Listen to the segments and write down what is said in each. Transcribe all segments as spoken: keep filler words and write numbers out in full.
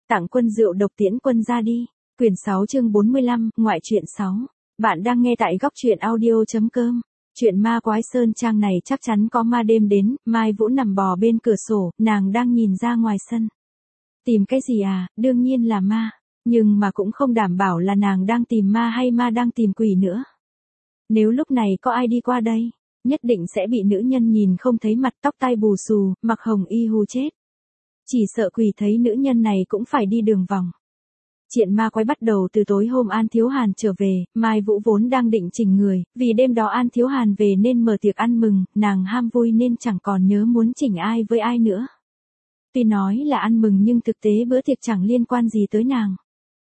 Tặng quân rượu độc tiễn quân ra đi. Quyển sáu chương bốn mươi lăm, ngoại truyện sáu. Bạn đang nghe tại góc truyện audio.com. Chuyện ma quái sơn trang này chắc chắn có ma đêm đến, Mai Vũ nằm bò bên cửa sổ, nàng đang nhìn ra ngoài sân. Tìm cái gì à, đương nhiên là ma, nhưng mà cũng không đảm bảo là nàng đang tìm ma hay ma đang tìm quỷ nữa. Nếu lúc này có ai đi qua đây, nhất định sẽ bị nữ nhân nhìn không thấy mặt, tóc tai bù xù, mặc hồng y hù chết. Chỉ sợ quỷ thấy nữ nhân này cũng phải đi đường vòng. Chuyện ma quái bắt đầu từ tối hôm An Thiếu Hàn trở về, Mai Vũ vốn đang định chỉnh người, vì đêm đó An Thiếu Hàn về nên mở tiệc ăn mừng, nàng ham vui nên chẳng còn nhớ muốn chỉnh ai với ai nữa. Tuy nói là ăn mừng nhưng thực tế bữa tiệc chẳng liên quan gì tới nàng.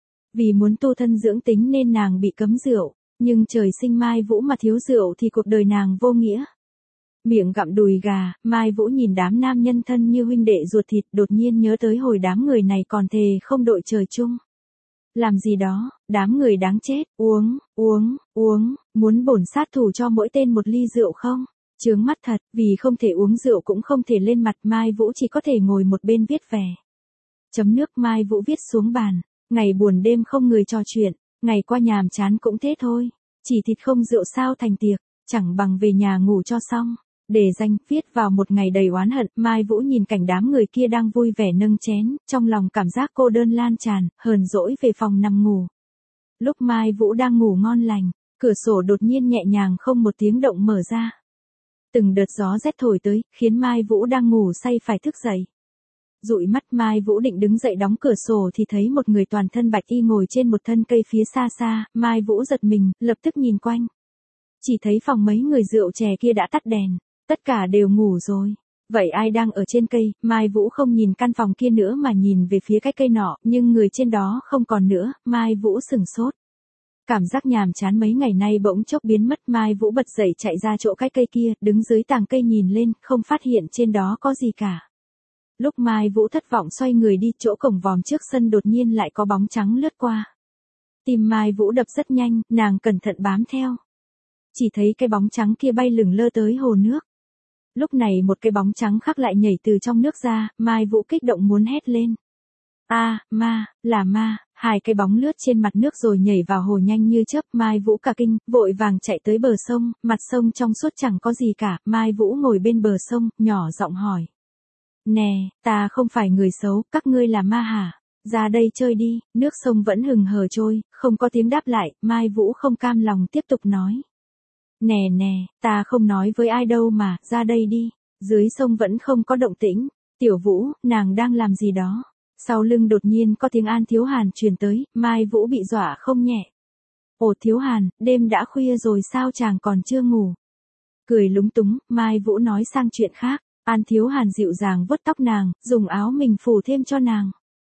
Vì muốn tu thân dưỡng tính nên nàng bị cấm rượu, nhưng trời sinh Mai Vũ mà thiếu rượu thì cuộc đời nàng vô nghĩa. Miệng gặm đùi gà, Mai Vũ nhìn đám nam nhân thân như huynh đệ ruột thịt, đột nhiên nhớ tới hồi đám người này còn thề không đội trời chung. Làm gì đó, đám người đáng chết, uống, uống, uống, muốn bổn sát thủ cho mỗi tên một ly rượu không? Chướng mắt thật, vì không thể uống rượu cũng không thể lên mặt, Mai Vũ chỉ có thể ngồi một bên viết vẻ. Chấm nước, Mai Vũ viết xuống bàn. Ngày buồn đêm không người trò chuyện, ngày qua nhàm chán cũng thế thôi. Chỉ thịt không rượu sao thành tiệc, chẳng bằng về nhà ngủ cho xong. Để danh viết vào một ngày đầy oán hận, Mai Vũ nhìn cảnh đám người kia đang vui vẻ nâng chén, trong lòng cảm giác cô đơn lan tràn, hờn dỗi về phòng nằm ngủ. Lúc Mai Vũ đang ngủ ngon lành, cửa sổ đột nhiên nhẹ nhàng không một tiếng động mở ra. Từng đợt gió rét thổi tới, khiến Mai Vũ đang ngủ say phải thức dậy. Dụi mắt, Mai Vũ định đứng dậy đóng cửa sổ thì thấy một người toàn thân bạch y ngồi trên một thân cây phía xa xa, Mai Vũ giật mình, lập tức nhìn quanh. Chỉ thấy phòng mấy người rượu chè kia đã tắt đèn. Tất cả đều ngủ rồi. Vậy ai đang ở trên cây? Mai Vũ không nhìn căn phòng kia nữa mà nhìn về phía cái cây nọ, nhưng người trên đó không còn nữa, Mai Vũ sửng sốt. Cảm giác nhàm chán mấy ngày nay bỗng chốc biến mất, Mai Vũ bật dậy chạy ra chỗ cái cây kia, đứng dưới tàng cây nhìn lên, không phát hiện trên đó có gì cả. Lúc Mai Vũ thất vọng xoay người đi, chỗ cổng vòm trước sân đột nhiên lại có bóng trắng lướt qua. Tim Mai Vũ đập rất nhanh, nàng cẩn thận bám theo. Chỉ thấy cái bóng trắng kia bay lửng lơ tới hồ nước. Lúc này một cái bóng trắng khác lại nhảy từ trong nước ra, Mai Vũ kích động muốn hét lên. A, à, ma, là ma, hai cái bóng lướt trên mặt nước rồi nhảy vào hồ nhanh như chớp, Mai Vũ cả kinh, vội vàng chạy tới bờ sông, mặt sông trong suốt chẳng có gì cả, Mai Vũ ngồi bên bờ sông, nhỏ giọng hỏi. Nè, ta không phải người xấu, các ngươi là ma hả? Ra đây chơi đi, nước sông vẫn hừng hờ trôi, không có tiếng đáp lại, Mai Vũ không cam lòng tiếp tục nói. Nè nè, ta không nói với ai đâu mà, ra đây đi. Dưới sông vẫn không có động tĩnh. Tiểu Vũ, nàng đang làm gì đó? Sau lưng đột nhiên có tiếng An Thiếu Hàn truyền tới, Mai Vũ bị dọa không nhẹ. Ồ Thiếu Hàn, đêm đã khuya rồi sao chàng còn chưa ngủ? Cười lúng túng, Mai Vũ nói sang chuyện khác. An Thiếu Hàn dịu dàng vuốt tóc nàng, dùng áo mình phủ thêm cho nàng.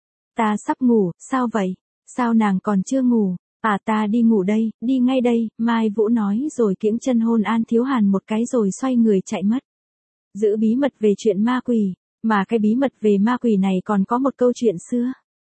Ta sắp ngủ, sao vậy? Sao nàng còn chưa ngủ? À ta đi ngủ đây, đi ngay đây, Mai Vũ nói rồi kiễng chân hôn An Thiếu Hàn một cái rồi xoay người chạy mất. Giữ bí mật về chuyện ma quỷ, mà cái bí mật về ma quỷ này còn có một câu chuyện xưa.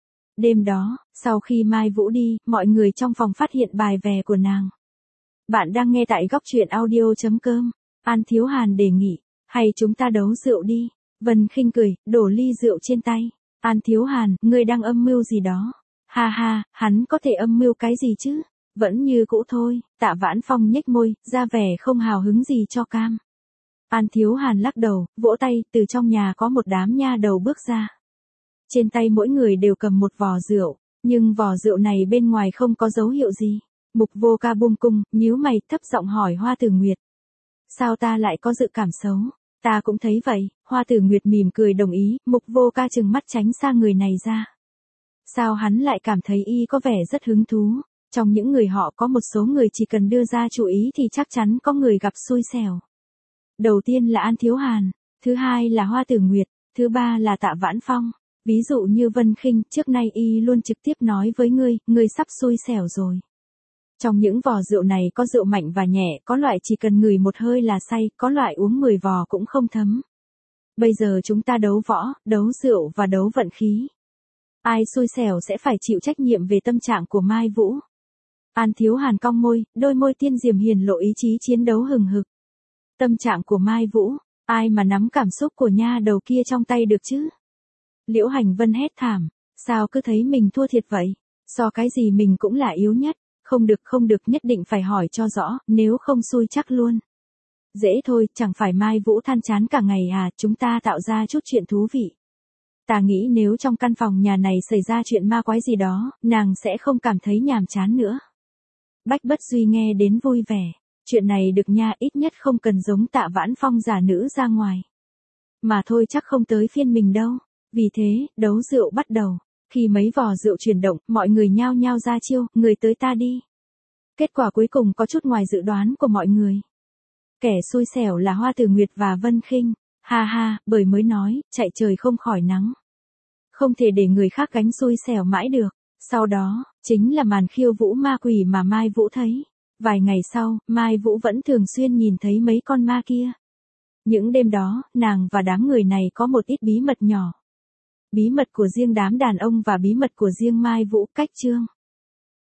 Đêm đó, sau khi Mai Vũ đi, mọi người trong phòng phát hiện bài vè của nàng. Bạn đang nghe tại góc truyện audio.com. An Thiếu Hàn đề nghị, hay chúng ta đấu rượu đi. Vân Khinh cười, đổ ly rượu trên tay. An Thiếu Hàn, ngươi đang âm mưu gì đó? Ha ha, hắn có thể âm mưu cái gì chứ? Vẫn như cũ thôi, Tạ Vãn Phong nhếch môi, ra vẻ không hào hứng gì cho cam. An Thiếu Hàn lắc đầu, vỗ tay, từ trong nhà có một đám nha đầu bước ra. Trên tay mỗi người đều cầm một vò rượu, nhưng vò rượu này bên ngoài không có dấu hiệu gì. Mục Vô Ca buông cung, nhíu mày, thấp giọng hỏi Hoa Tử Nguyệt. Sao ta lại có dự cảm xấu? Ta cũng thấy vậy, Hoa Tử Nguyệt mỉm cười đồng ý, Mục Vô Ca trừng mắt tránh xa người này ra. Sao hắn lại cảm thấy y có vẻ rất hứng thú? Trong những người họ có một số người chỉ cần đưa ra chú ý thì chắc chắn có người gặp xui xẻo. Đầu tiên là An Thiếu Hàn, thứ hai là Hoa Tử Nguyệt, thứ ba là Tạ Vãn Phong. Ví dụ như Vân Khinh, trước nay y luôn trực tiếp nói với ngươi, ngươi sắp xui xẻo rồi. Trong những vò rượu này có rượu mạnh và nhẹ, có loại chỉ cần ngửi một hơi là say, có loại uống mười vò cũng không thấm. Bây giờ chúng ta đấu võ, đấu rượu và đấu vận khí. Ai xui xẻo sẽ phải chịu trách nhiệm về tâm trạng của Mai Vũ. An Thiếu Hàn cong môi, đôi môi tiên diềm hiển lộ ý chí chiến đấu hừng hực. Tâm trạng của Mai Vũ, ai mà nắm cảm xúc của nha đầu kia trong tay được chứ? Liễu Hành Vân hét thảm, Sao cứ thấy mình thua thiệt vậy? So cái gì mình cũng là yếu nhất. Không được không được, nhất định phải hỏi cho rõ, nếu không xui chắc luôn. Dễ thôi, chẳng phải Mai Vũ than chán cả ngày à, chúng ta tạo ra chút chuyện thú vị. Ta nghĩ nếu trong căn phòng nhà này xảy ra chuyện ma quái gì đó, nàng sẽ không cảm thấy nhàm chán nữa. Bách Bất Duy nghe đến vui vẻ. Chuyện này được nha, ít nhất không cần giống Tạ Vãn Phong giả nữ ra ngoài. Mà thôi chắc không tới phiên mình đâu. Vì thế, đấu rượu bắt đầu. Khi mấy vò rượu chuyển động, mọi người nhao nhao ra chiêu, người tới ta đi. Kết quả cuối cùng có chút ngoài dự đoán của mọi người. Kẻ xui xẻo là Hoa Tử Nguyệt và Vân Khinh. Ha ha, bởi mới nói, chạy trời không khỏi nắng. Không thể để người khác gánh xui xẻo mãi được. Sau đó, chính là màn khiêu vũ ma quỷ mà Mai Vũ thấy. Vài ngày sau, Mai Vũ vẫn thường xuyên nhìn thấy mấy con ma kia. Những đêm đó, nàng và đám người này có một ít bí mật nhỏ. Bí mật của riêng đám đàn ông và bí mật của riêng Mai Vũ. Cách chương